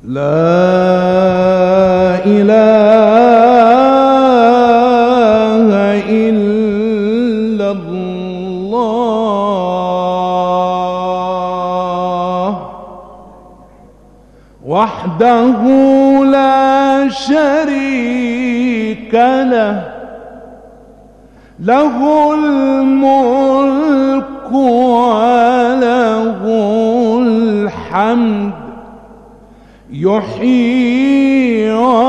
لا إله إلا الله وحده لا شريك له، له الملك وله الحمد، يحيي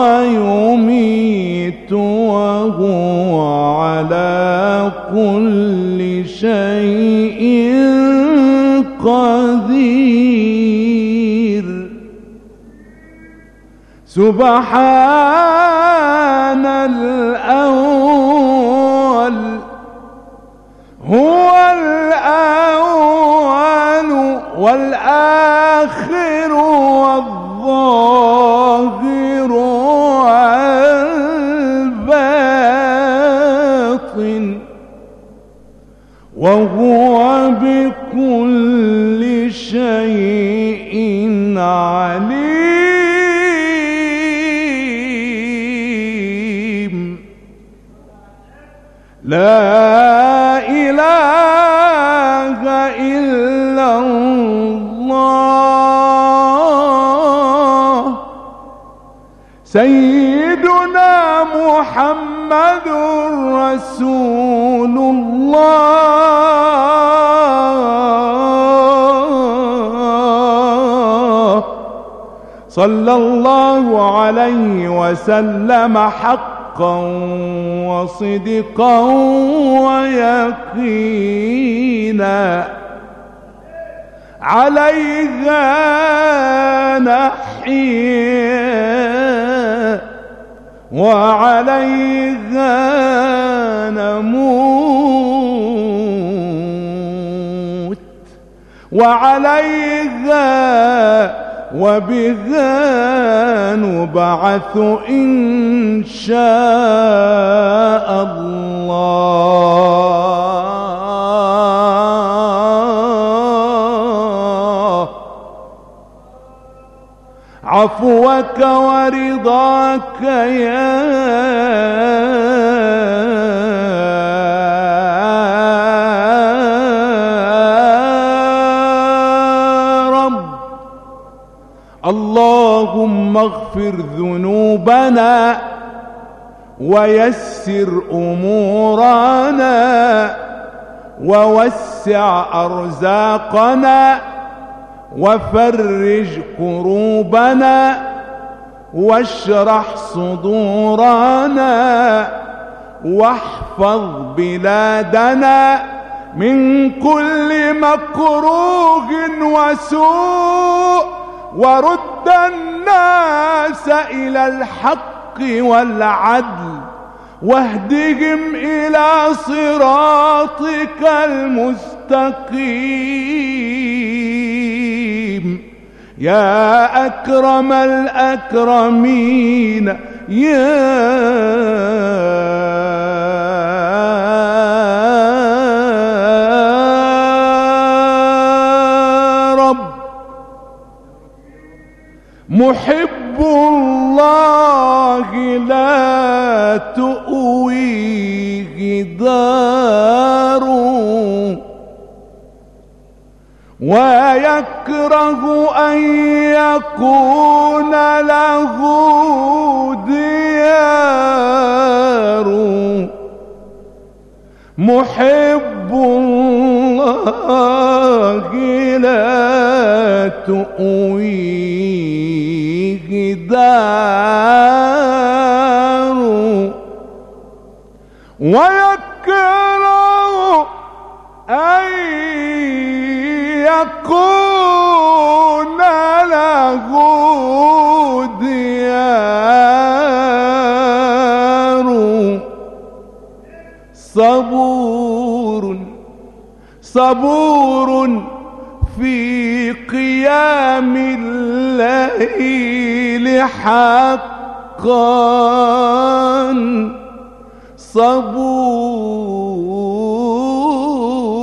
ويميت وهو على كل شيء قدير. سبحان الأول، هو الأول والآخر والظاهر والباطن، وهو بكل شيء عليم. لا إله إلا الله سيدنا محمد رسول الله صلى الله عليه وسلم حقا وصدقا ويقينا. عليها نحيا وعليها نموت، وعليها وبها نبعث إن شاء الله. عفوك ورضاك يا اللهم اغفر ذنوبنا ويسر أمورنا ووسع أرزاقنا وفرج كروبنا واشرح صدورنا واحفظ بلادنا من كل مكروه وسوء، ورد الناس إلى الحق والعدل، واهدهم إلى صراطك المستقيم يا أكرم الأكرمين يا محب الله لا تؤويه دار، ويكره أن يكون له ديار. محب الله لا تؤويه دار، ويكره أن يكون له ديار. صبور صبور في قيام الليل حقا،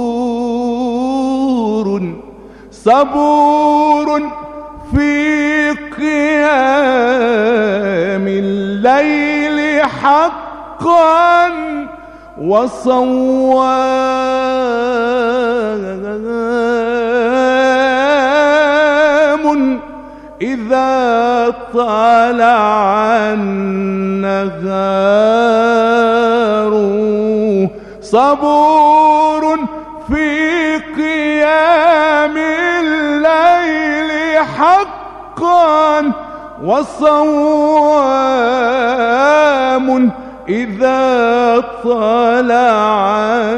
صبور صبور في قيام الليل حقا وصوام إذا طلع النهار صبور في قيام الليل حقا وصوام إذا طلع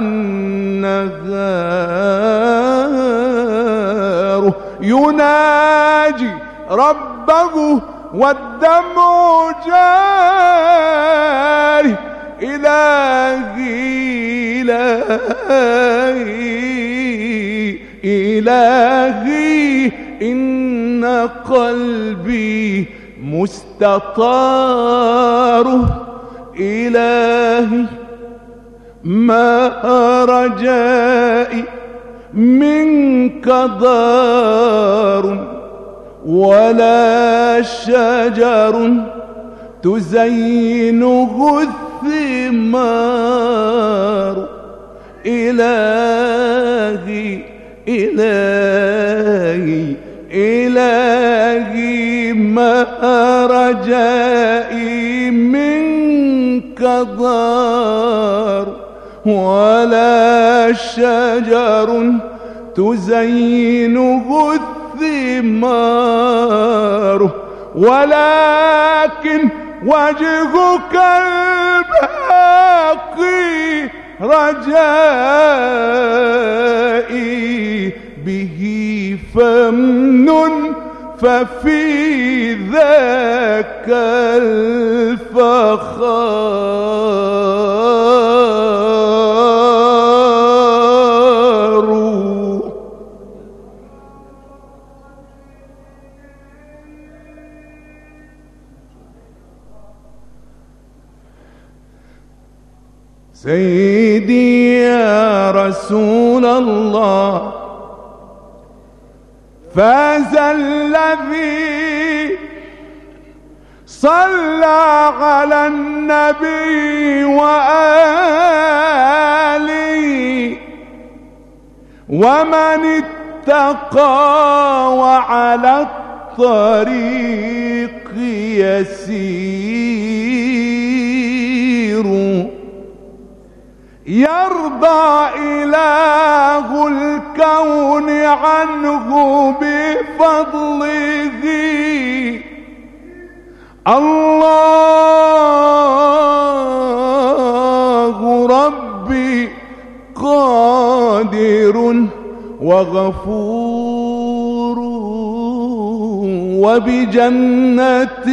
النهار يناجي ربه والدمع جاري إلهي إلهي إلهي إن قلبي مستطار إلهي ما رجائي منك دار ولا شجر تزينه الثمار إلهي إلهي إلهي ما رجائي منك دار ولا شجر تزينه الثمار ولكن وجهك الباقي رجائي به فمن ففي ذاك الفخار. سيدي يا رسول الله فاز الذي صلى على النبي وآله ومن اتقى وعلى الطريق يسير يرضى إله الكون عنه بفضله الله ربي قادر وغفور وبجنة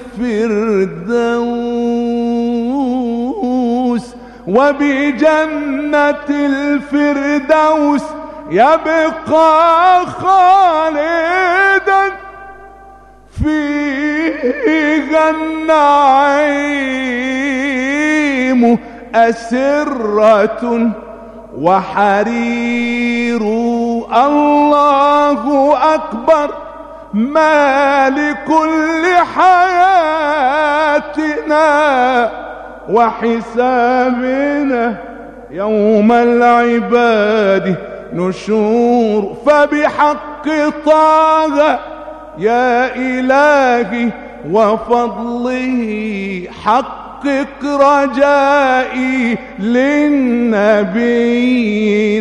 الفردوس وبجنة الفردوس يبقى خالدا فيها النعيم أسرة وحرير. الله أكبر مالك لحياتنا وحسابنا يوم العباد نشور فبحق طه يا إلهي وفضله حقق رجائي للنبي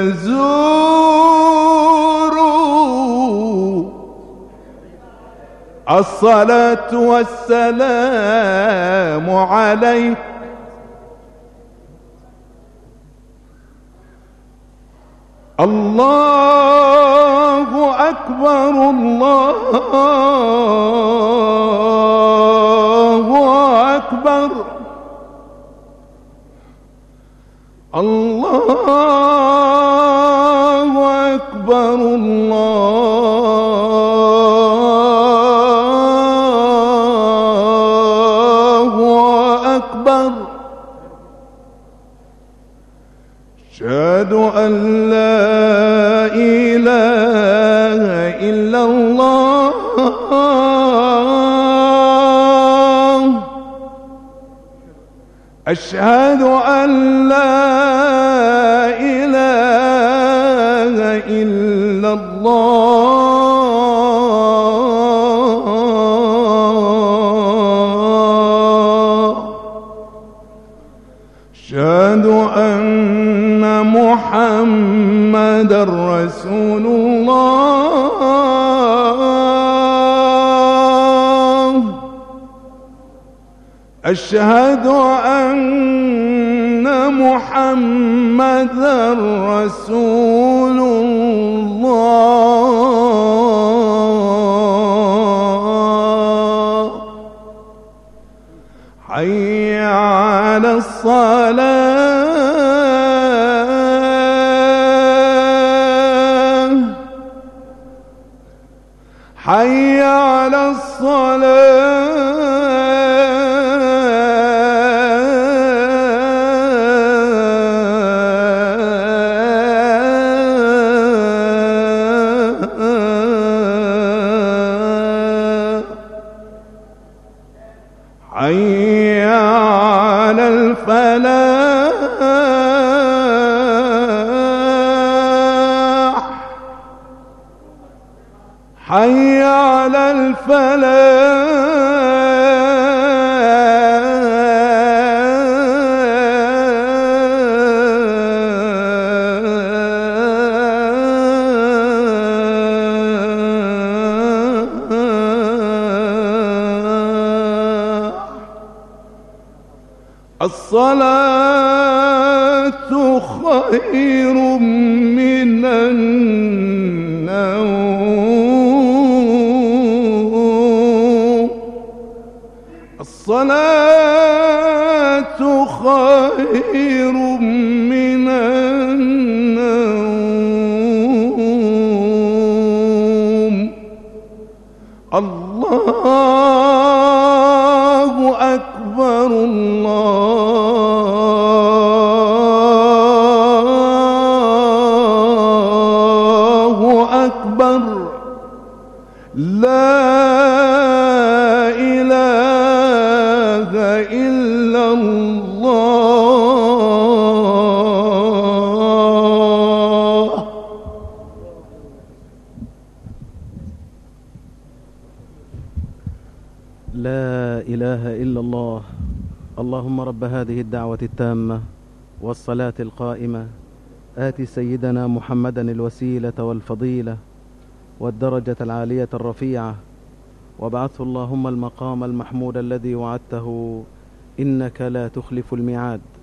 نزور. الصلاة والسلام عليك الله أكبر الله أكبر الله أكبر الله أكبر. أشهد أن لا إله إلا الله أشهد أن لا إله إلا الله. أشهد أن محمدًا رسول الله. أشهد أن محمدًا رسول الله. حي على الصلاة. حي على الصلاة. حي على الفلاح. حي على الفلاح. الصلاة خير من النوم. الصلاة خير من النوم. الله أكبر. الله أكبر. لا إله إلا الله. لا إله إلا الله. اللهم رب هذه الدعوة التامة والصلاة القائمة آت سيدنا محمدا الوسيلة والفضيلة والدرجة العالية الرفيعة وابعثه اللهم المقام المحمود الذي وعدته إنك لا تخلف الميعاد.